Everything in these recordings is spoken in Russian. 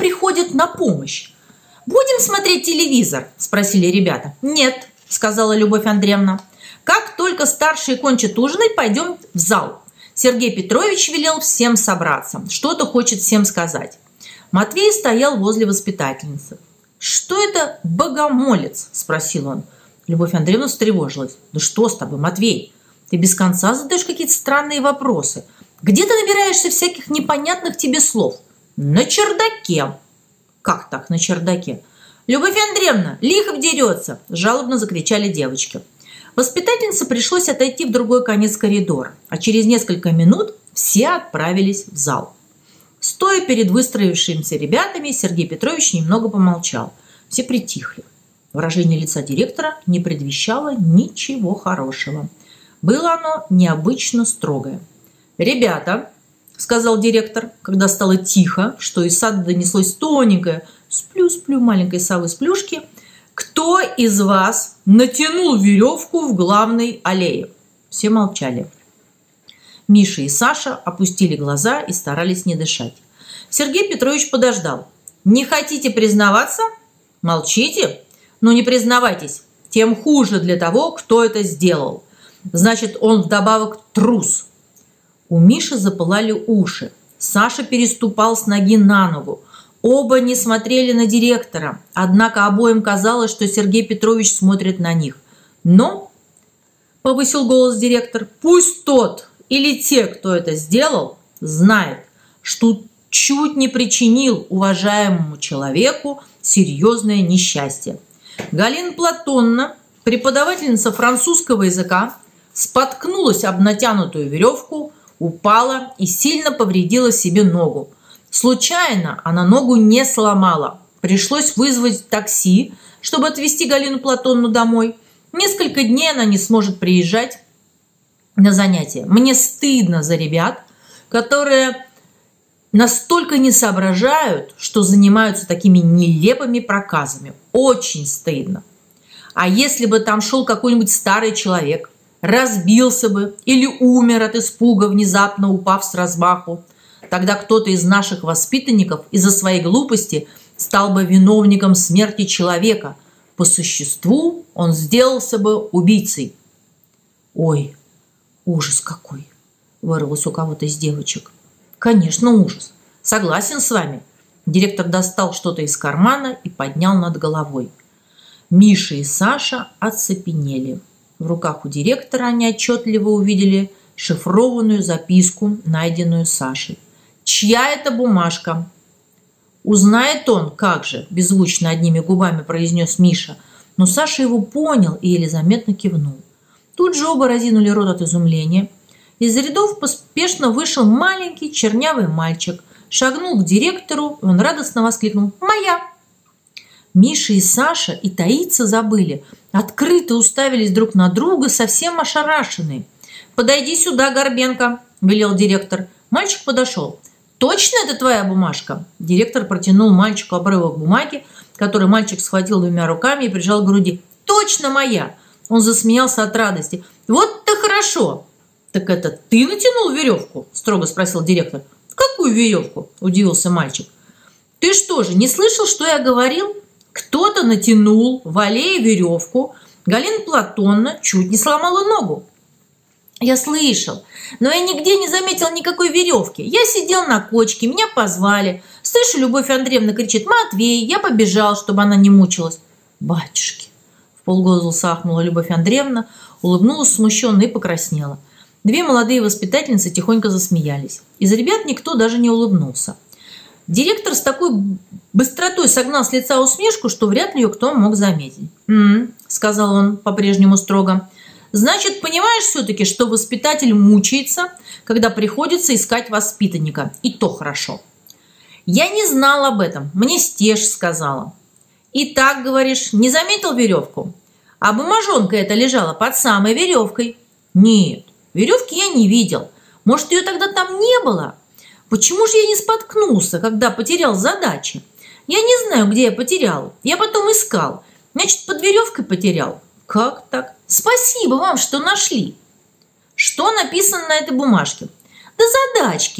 приходят на помощь. «Будем смотреть телевизор?» – спросили ребята. «Нет», – сказала Любовь Андреевна. «Как только старшие кончат ужинать, пойдем в зал. Сергей Петрович велел всем собраться. Что-то хочет всем сказать». Матвей стоял возле воспитательницы. «Что это богомолец?» – спросил он. Любовь Андреевна встревожилась. «Да что с тобой, Матвей? Ты без конца задаешь какие-то странные вопросы. Где ты набираешься всяких непонятных тебе слов?» «На чердаке». «Как так на чердаке?» «Любовь Андреевна, Лихов дерется!» – жалобно закричали девочки. Воспитательнице пришлось отойти в другой конец коридора, а через несколько минут все отправились в зал. Стоя перед выстроившимися ребятами, Сергей Петрович немного помолчал. Все притихли. Выражение лица директора не предвещало ничего хорошего. Было оно необычно строгое. «Ребята», – сказал директор, когда стало тихо, что из сада донеслось тоненькое «сплю-сплю» маленькой совы с плюшки, «кто из вас натянул веревку в главной аллее?» Все молчали. Миша и Саша опустили глаза и старались не дышать. Сергей Петрович подождал. «Не хотите признаваться? Молчите? Ну не признавайтесь, тем хуже для того, кто это сделал. Значит, он вдобавок трус». У Миши запылали уши. Саша переступал с ноги на ногу. Оба не смотрели на директора, однако обоим казалось, что Сергей Петрович смотрит на них. «Но», – повысил голос директор, – «пусть тот или те, кто это сделал, знает, что чуть не причинил уважаемому человеку серьезное несчастье». Галина Платонна, преподавательница французского языка, споткнулась об натянутую веревку, упала и сильно повредила себе ногу. Случайно она ногу не сломала. Пришлось вызвать такси, чтобы отвезти Галину Платонну домой. Несколько дней она не сможет приезжать на занятия. Мне стыдно за ребят, которые настолько не соображают, что занимаются такими нелепыми проказами. Очень стыдно. А если бы там шел какой-нибудь старый человек, разбился бы или умер от испуга, внезапно упав с размаху, тогда кто-то из наших воспитанников из-за своей глупости стал бы виновником смерти человека. По существу он сделался бы убийцей. «Ой, ужас какой!» – вырвалось у кого-то из девочек. «Конечно, ужас. Согласен с вами». Директор достал что-то из кармана и поднял над головой. Миша и Саша оцепенели. В руках у директора они отчетливо увидели шифрованную записку, найденную Сашей. «Чья это бумажка?» «Узнает он, как же», – беззвучно одними губами произнес Миша. Но Саша его понял и еле заметно кивнул. Тут же оба разинули рот от изумления. Из рядов поспешно вышел маленький чернявый мальчик, шагнул к директору, и он радостно воскликнул: «Моя!» Миша и Саша и таиться забыли, открыто уставились друг на друга, совсем ошарашенные. «Подойди сюда, Горбенко», – велел директор. Мальчик подошел. «Точно это твоя бумажка?» Директор протянул мальчику обрывок бумаги, который мальчик схватил двумя руками и прижал к груди. «Точно моя!» Он засмеялся от радости. «Вот-то хорошо!» «Так это ты натянул веревку?» – строго спросил директор. «Какую веревку?» – удивился мальчик. «Ты что же, не слышал, что я говорил? Кто-то натянул в аллее веревку. Галина Платонна чуть не сломала ногу». «Я слышал, но я нигде не заметил никакой веревки. Я сидел на кочке, меня позвали. Слышу, Любовь Андреевна кричит: «Матвей!» Я побежал, чтобы она не мучилась». «Батюшки!» – вполголоса ахнула Любовь Андреевна, улыбнулась смущенно и покраснела. Две молодые воспитательницы тихонько засмеялись. Из ребят никто даже не улыбнулся. Директор с такой быстротой согнал с лица усмешку, что вряд ли ее кто мог заметить. Сказал он по-прежнему строго. «Значит, понимаешь все-таки, что воспитатель мучается, когда приходится искать воспитанника. И то хорошо». «Я не знал об этом, мне Стеж сказала». «И так, говоришь, не заметил веревку? А бумажонка эта лежала под самой веревкой». «Нет, веревки я не видел. Может, ее тогда там не было? Почему же я не споткнулся, когда потерял задачи? Я не знаю, где я потерял. Я потом искал. Значит, под веревкой потерял». «Как так? Спасибо вам, что нашли». «Что написано на этой бумажке?» «Да задачки.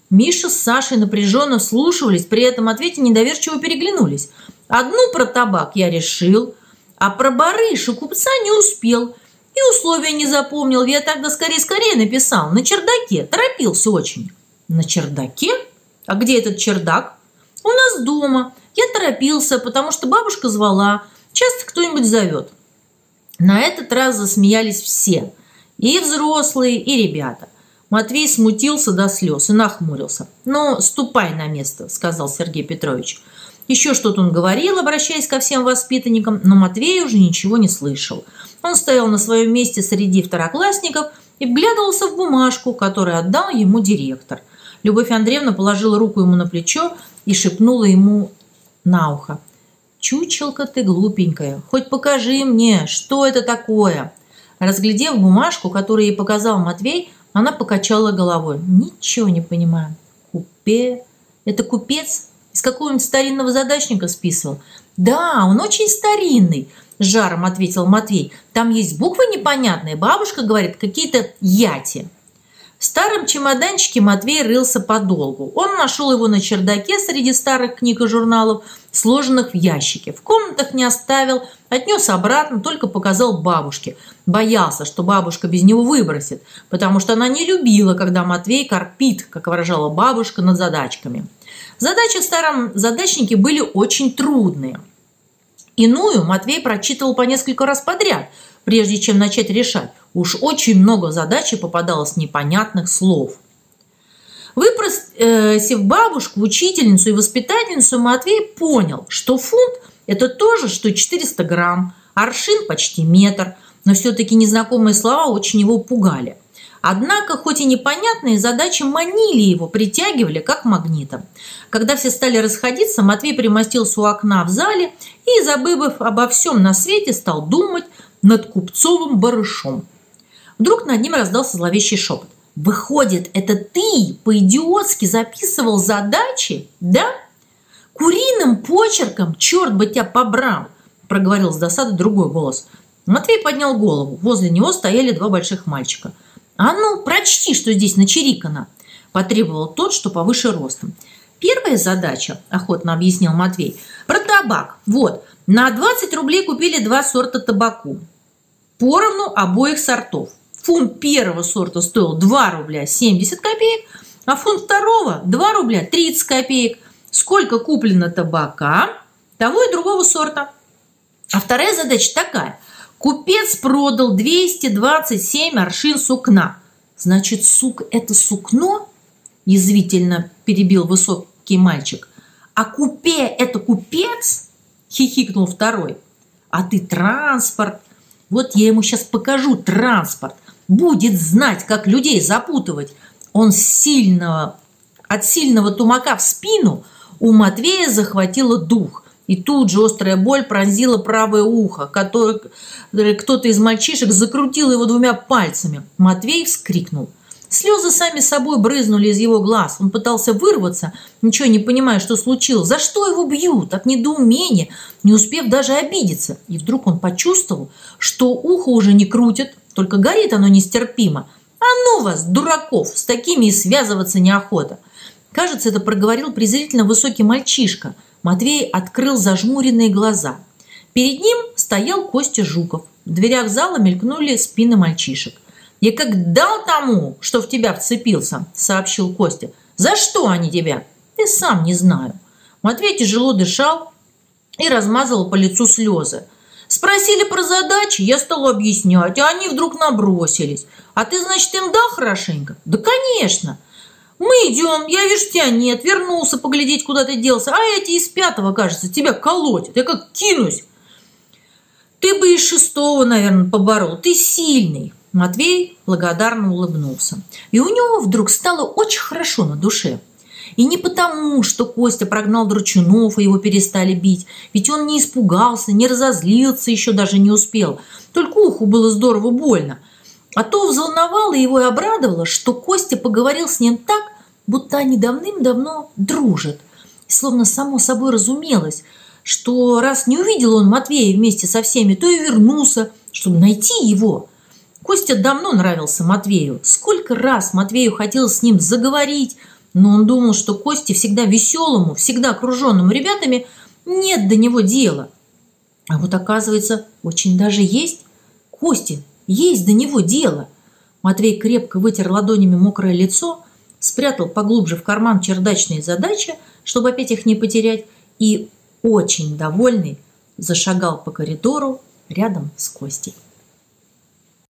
Миша с Сашей напряженно вслушивались, при этом ответе недоверчиво переглянулись. Одну про табак я решил, а про барыш у купца не успел. И условия не запомнил. Я тогда скорее написал. На чердаке. Торопился очень. На чердаке? А где этот чердак? У нас дома. Я торопился, потому что бабушка звала. Часто кто-нибудь зовет. На этот раз засмеялись все. И взрослые, и ребята. Матвей смутился до слез и нахмурился. «Ну, ступай на место», – сказал Сергей Петрович. Еще что-то он говорил, обращаясь ко всем воспитанникам, но Матвей уже ничего не слышал. Он стоял на своем месте среди второклассников и вглядывался в бумажку, которую отдал ему директор. Любовь Андреевна положила руку ему на плечо и шепнула ему на ухо. «Чучелка ты глупенькая, хоть покажи мне, что это такое». Разглядев бумажку, которую ей показал Матвей, она покачала головой. «Ничего не понимаю. Это купец? Из какого-нибудь старинного задачника списывал?» «Да, он очень старинный», – с жаром ответил Матвей. «Там есть буквы непонятные. Бабушка говорит, какие-то яти». В старом чемоданчике Матвей рылся подолгу. Он нашел его на чердаке среди старых книг и журналов, сложенных в ящике. В комнатах не оставил, отнес обратно, только показал бабушке. Боялся, что бабушка без него выбросит, потому что она не любила, когда Матвей корпит, как выражала бабушка, над задачками. Задачи в старом задачнике были очень трудные. Иную Матвей прочитывал по несколько раз подряд, прежде чем начать решать. Уж очень много задач попадалось непонятных слов. Выпросив бабушку, учительницу и воспитательницу, Матвей понял, что фунт – это то же, что 400 грамм, аршин – почти метр, но все-таки незнакомые слова очень его пугали. Однако, хоть и непонятные, задачи манили его, притягивали как магнитом. Когда все стали расходиться, Матвей примостился у окна в зале и, забыв обо всем на свете, стал думать над купцовым барышом. Вдруг над ним раздался зловещий шепот. «Выходит, это ты по-идиотски записывал задачи, да? Куриным почерком, черт бы тебя побрал!» – проговорил с досады другой голос. Матвей поднял голову. Возле него стояли два больших мальчика. «А ну, прочти, что здесь начерикано!» – потребовал тот, что повыше ростом. «Первая задача, – охотно объяснил Матвей, – про табак. Вот, на 20 рублей купили 2 сорта табаку. Поровну обоих сортов. Фунт первого сорта стоил 2 рубля 70 копеек, а фунт второго – 2 рубля 30 копеек. Сколько куплено табака, того и другого сорта. А вторая задача такая. Купец продал 227 аршин сукна. Значит, сук – это сукно? Язвительно перебил высокий мальчик. А купе – это купец? Хихикнул второй. А ты транспорт. Вот я ему сейчас покажу транспорт. Будет знать, как людей запутывать. Он от сильного тумака в спину у Матвея захватило дух. И тут же острая боль пронзила правое ухо, которое кто-то из мальчишек закрутил его 2 пальцами. Матвей вскрикнул. Слезы сами собой брызнули из его глаз. Он пытался вырваться, ничего не понимая, что случилось. За что его бьют? От недоумения, не успев даже обидеться. И вдруг он почувствовал, что ухо уже не крутит, только горит оно нестерпимо. «А ну вас, дураков, с такими и связываться неохота!» Кажется, это проговорил презрительно высокий мальчишка. Матвей открыл зажмуренные глаза. Перед ним стоял Костя Жуков. В дверях зала мелькнули спины мальчишек. «Я как дал тому, что в тебя вцепился», – сообщил Костя. «За что они тебя?» «Я сам не знаю». Матвей тяжело дышал и размазывал по лицу слезы. «Спросили про задачи, я стал объяснять, а они вдруг набросились. А ты, значит, им дал хорошенько?» «Да, конечно. Мы идем, я вижу, тебя нет, вернулся поглядеть, куда ты делся, а эти из 5-го, кажется, тебя колотят. Я как кинусь. Ты бы из 6-го, наверное, поборол. Ты сильный». Матвей благодарно улыбнулся. И у него вдруг стало очень хорошо на душе. И не потому, что Костя прогнал драчунов и его перестали бить. Ведь он не испугался, не разозлился, еще даже не успел. Только уху было здорово больно. А то взволновало его и обрадовало, что Костя поговорил с ним так, будто они давным-давно дружат. И словно само собой разумелось, что раз не увидел он Матвея вместе со всеми, то и вернулся, чтобы найти его. Костя давно нравился Матвею. Сколько раз Матвею хотелось с ним заговорить, Но он думал, что Косте, всегда веселому, всегда окруженному ребятами, нет до него дела. А вот оказывается, очень даже есть. Косте есть до него дело. Матвей крепко вытер ладонями мокрое лицо, спрятал поглубже в карман чердачные задачи, чтобы опять их не потерять, и, очень довольный, зашагал по коридору рядом с Костей.